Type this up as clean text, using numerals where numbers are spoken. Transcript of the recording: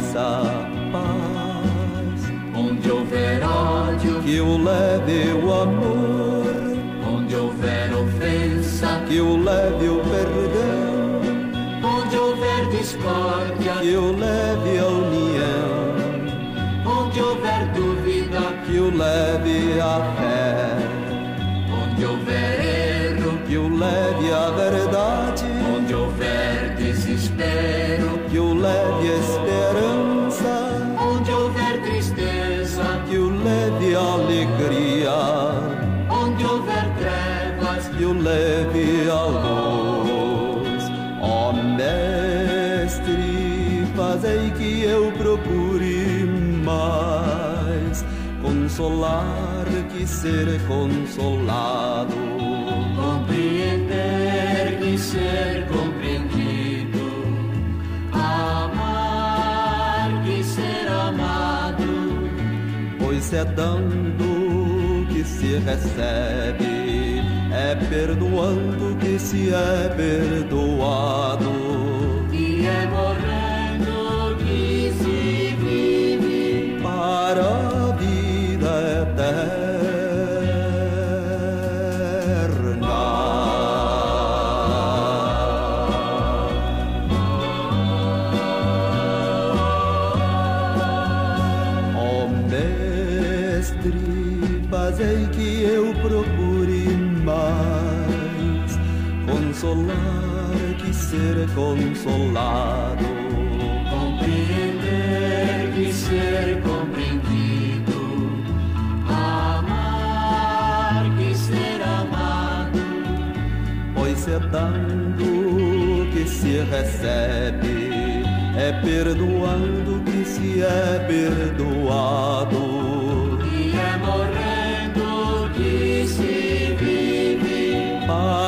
nossa paz. Onde houver ódio, que eu leve o amor. Onde houver ofensa, que eu leve o perdão. Onde houver discórdia, que eu leve a união. Onde houver dúvida, que eu leve a fé. Onde houver erro, que eu leve a verdade. Onde houver desespero, que eu leve a esperança. Onde houver tristeza, que eu leve a alegria. Onde houver trevas, que eu leve a luz. Ó Mestre, fazei que eu procure mais consolar que ser consolado, compreender que ser compreendido, amar que ser amado, pois é dando que se recebe, é perdoando que se é perdoado, e é morrendo que se vive para a vida eterna. Ó Mestre, fazei que eu procure mais consolar que ser consolado, compreender que ser compreendido, amar que ser amado, pois é dando que se recebe, é perdoando que se é perdoado, e é morrendo que se vive para